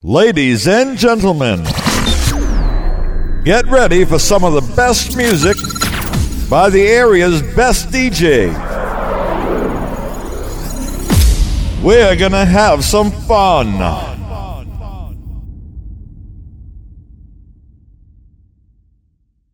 Ladies and gentlemen, get ready for some of the best music by the area's best DJ. We're gonna have some fun.